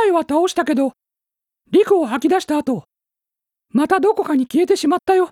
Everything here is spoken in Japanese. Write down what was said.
回は倒したけど、陸を吐き出した後、またどこかに消えてしまったよ。